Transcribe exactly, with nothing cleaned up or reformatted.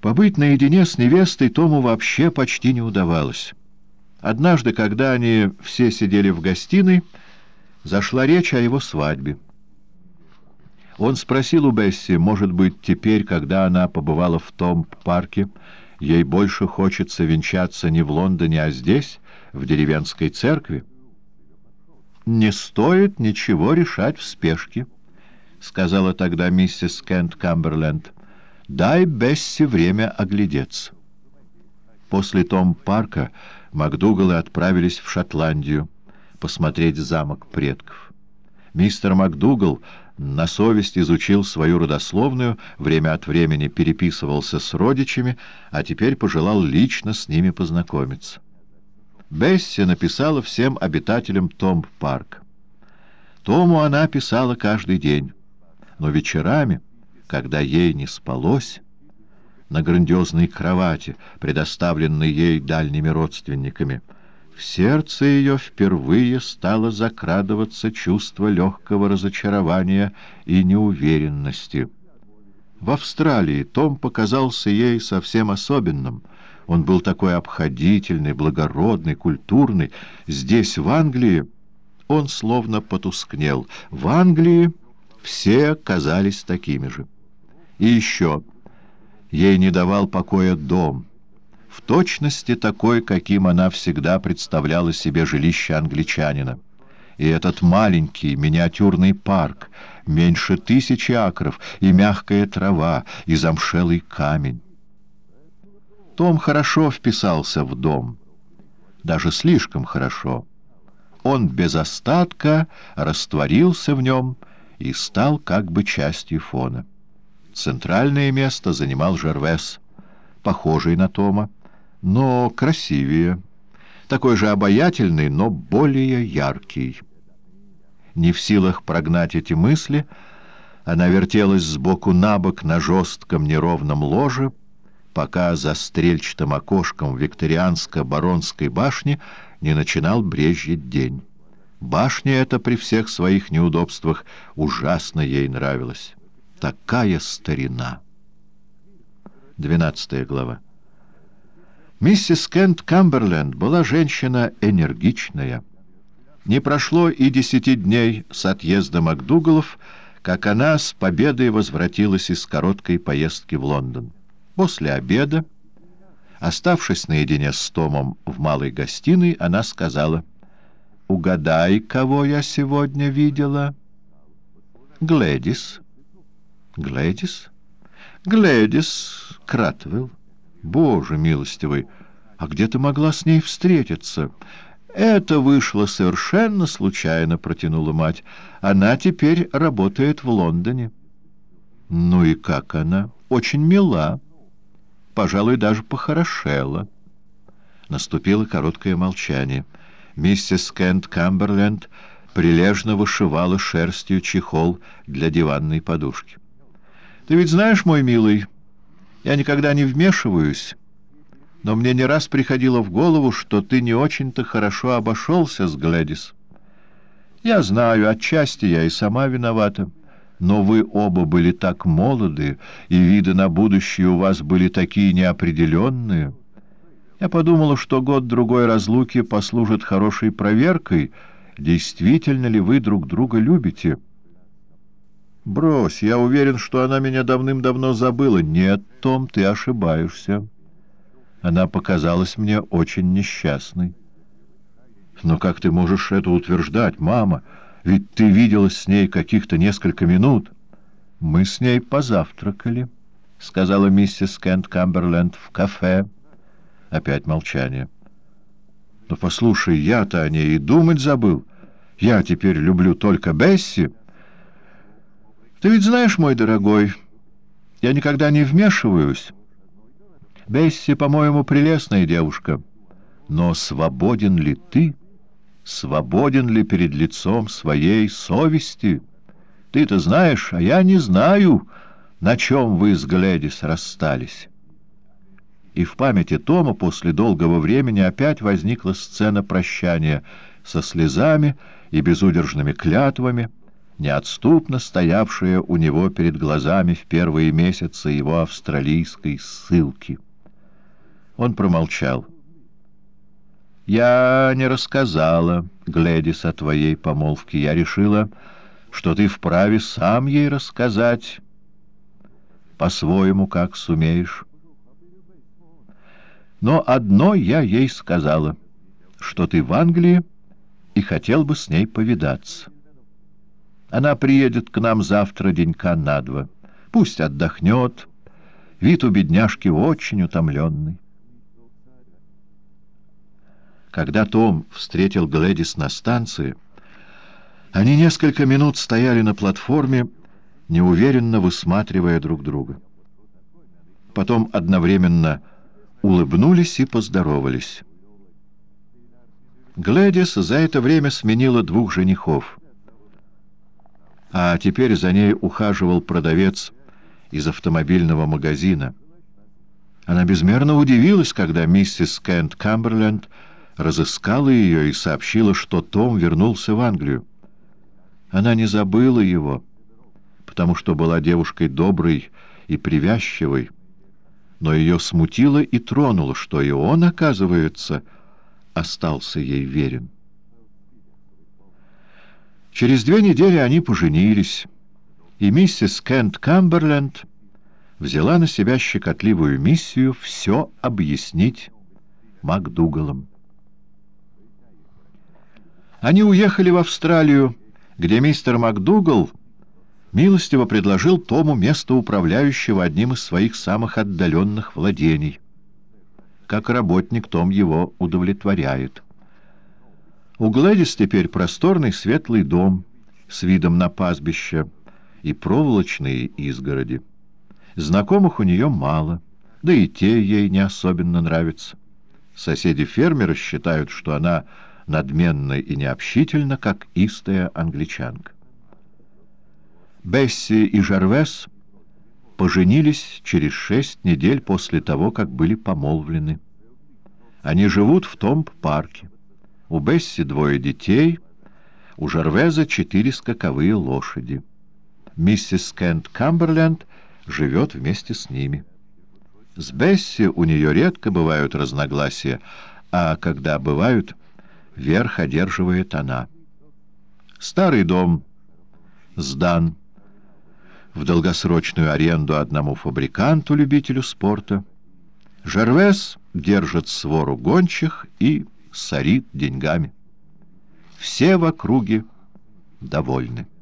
Побыть наедине с невестой Тому вообще почти не удавалось. Однажды, когда они все сидели в гостиной, зашла речь о его свадьбе. Он спросил у Бесси, может быть, теперь, когда она побывала в том парке, ей больше хочется венчаться не в Лондоне, а здесь, в деревенской церкви. «Не стоит ничего решать в спешке», — сказала тогда миссис Кент Камберленд. «Дай Бесси время оглядеться». После том парка МакДугалы отправились в Шотландию посмотреть замок предков. Мистер МакДугал на совесть изучил свою родословную, время от времени переписывался с родичами, а теперь пожелал лично с ними познакомиться. Бесси написала всем обитателям Томб-парка. Тому она писала каждый день, но вечерами, когда ей не спалось, на грандиозной кровати, предоставленной ей дальними родственниками, в сердце ее впервые стало закрадываться чувство легкого разочарования и неуверенности. В Австралии Том показался ей совсем особенным. Он был такой обходительный, благородный, культурный. Здесь, в Англии, он словно потускнел. В Англии все казались такими же. И еще ей не давал покоя дом, в точности такой, каким она всегда представляла себе жилище англичанина. И этот маленький миниатюрный парк, меньше тысячи акров, и мягкая трава, и замшелый камень. Том хорошо вписался в дом, даже слишком хорошо. Он без остатка растворился в нем и стал как бы частью фона. Центральное место занимал Жервес, похожий на Тома, но красивее, такой же обаятельный, но более яркий. Не в силах прогнать эти мысли, она вертелась сбоку на бок на жестком неровном ложе, пока за стрельчатым окошком викторианско-баронской башни не начинал брезжить день. Башня эта при всех своих неудобствах ужасно ей нравилась. Такая старина! Двенадцатая глава. Миссис Кент Камберленд была женщина энергичная. Не прошло и десяти дней с отъезда МакДугалов, как она с победой возвратилась из короткой поездки в Лондон. После обеда, оставшись наедине с Томом в малой гостиной, она сказала: «Угадай, кого я сегодня видела?» «Глэдис». «Глэдис?» «Глэдис Кратвелл». «Боже милостивый, а где ты могла с ней встретиться?» «Это вышло совершенно случайно», — протянула мать. «Она теперь работает в Лондоне». «Ну и как она?» «Очень мила. Пожалуй, даже похорошела». Наступило короткое молчание. Миссис Кент Камберленд прилежно вышивала шерстью чехол для диванной подушки. «Ты ведь знаешь, мой милый, я никогда не вмешиваюсь, но мне не раз приходило в голову, что ты не очень-то хорошо обошелся с Глэдис. Я знаю, отчасти я и сама виновата, но вы оба были так молоды, и виды на будущее у вас были такие неопределенные. Я подумала, что год-другой разлуки послужит хорошей проверкой, действительно ли вы друг друга любите». «Брось, я уверен, что она меня давным-давно забыла». «Нет, Том, ты ошибаешься. Она показалась мне очень несчастной». «Но как ты можешь это утверждать, мама? Ведь ты виделась с ней каких-то несколько минут». «Мы с ней позавтракали», — сказала миссис Кент Камберленд, — «в кафе». Опять молчание. «Но послушай, я-то о ней и думать забыл. Я теперь люблю только Бесси». «Ты ведь знаешь, мой дорогой, я никогда не вмешиваюсь. Бесси, по-моему, прелестная девушка. Но свободен ли ты? Свободен ли перед лицом своей совести? Ты-то знаешь, а я не знаю, на чем вы с Глэдис расстались». И в памяти Тома после долгого времени опять возникла сцена прощания со слезами и безудержными клятвами, неотступно стоявшая у него перед глазами в первые месяцы его австралийской ссылки. Он промолчал. «Я не рассказала Глэдис о твоей помолвке. Я решила, что ты вправе сам ей рассказать, по-своему, как сумеешь. Но одно я ей сказала, что ты в Англии и хотел бы с ней повидаться. Она приедет к нам завтра денька на два. Пусть отдохнет. Вид у бедняжки очень утомленный». Когда Том встретил Глэдис на станции, они несколько минут стояли на платформе, неуверенно высматривая друг друга. Потом одновременно улыбнулись и поздоровались. Глэдис за это время сменила двух женихов, а теперь за ней ухаживал продавец из автомобильного магазина. Она безмерно удивилась, когда миссис Кент Камберленд разыскала ее и сообщила, что Том вернулся в Англию. Она не забыла его, потому что была девушкой доброй и привязчивой, но ее смутило и тронуло, что и он, оказывается, остался ей верен. Через две недели они поженились, и миссис Кент Камберленд взяла на себя щекотливую миссию все объяснить МакДугаллам. Они уехали в Австралию, где мистер МакДугалл милостиво предложил Тому место управляющего одним из своих самых отдаленных владений. Как работник Том его удовлетворяет. У Глэдис теперь просторный светлый дом с видом на пастбище и проволочные изгороди. Знакомых у нее мало, да и те ей не особенно нравятся. Соседи-фермеры считают, что она надменна и необщительна, как истая англичанка. Бесси и Жервес поженились через шесть недель после того, как были помолвлены. Они живут в Томб-парке. У Бесси двое детей, у Жервеза четыре скаковые лошади. Миссис Кент Камберленд живет вместе с ними. С Бесси у нее редко бывают разногласия, а когда бывают, верх одерживает она. Старый дом сдан в долгосрочную аренду одному фабриканту-любителю спорта. Жервес держит свору гончих и сорит деньгами. Все в округе довольны.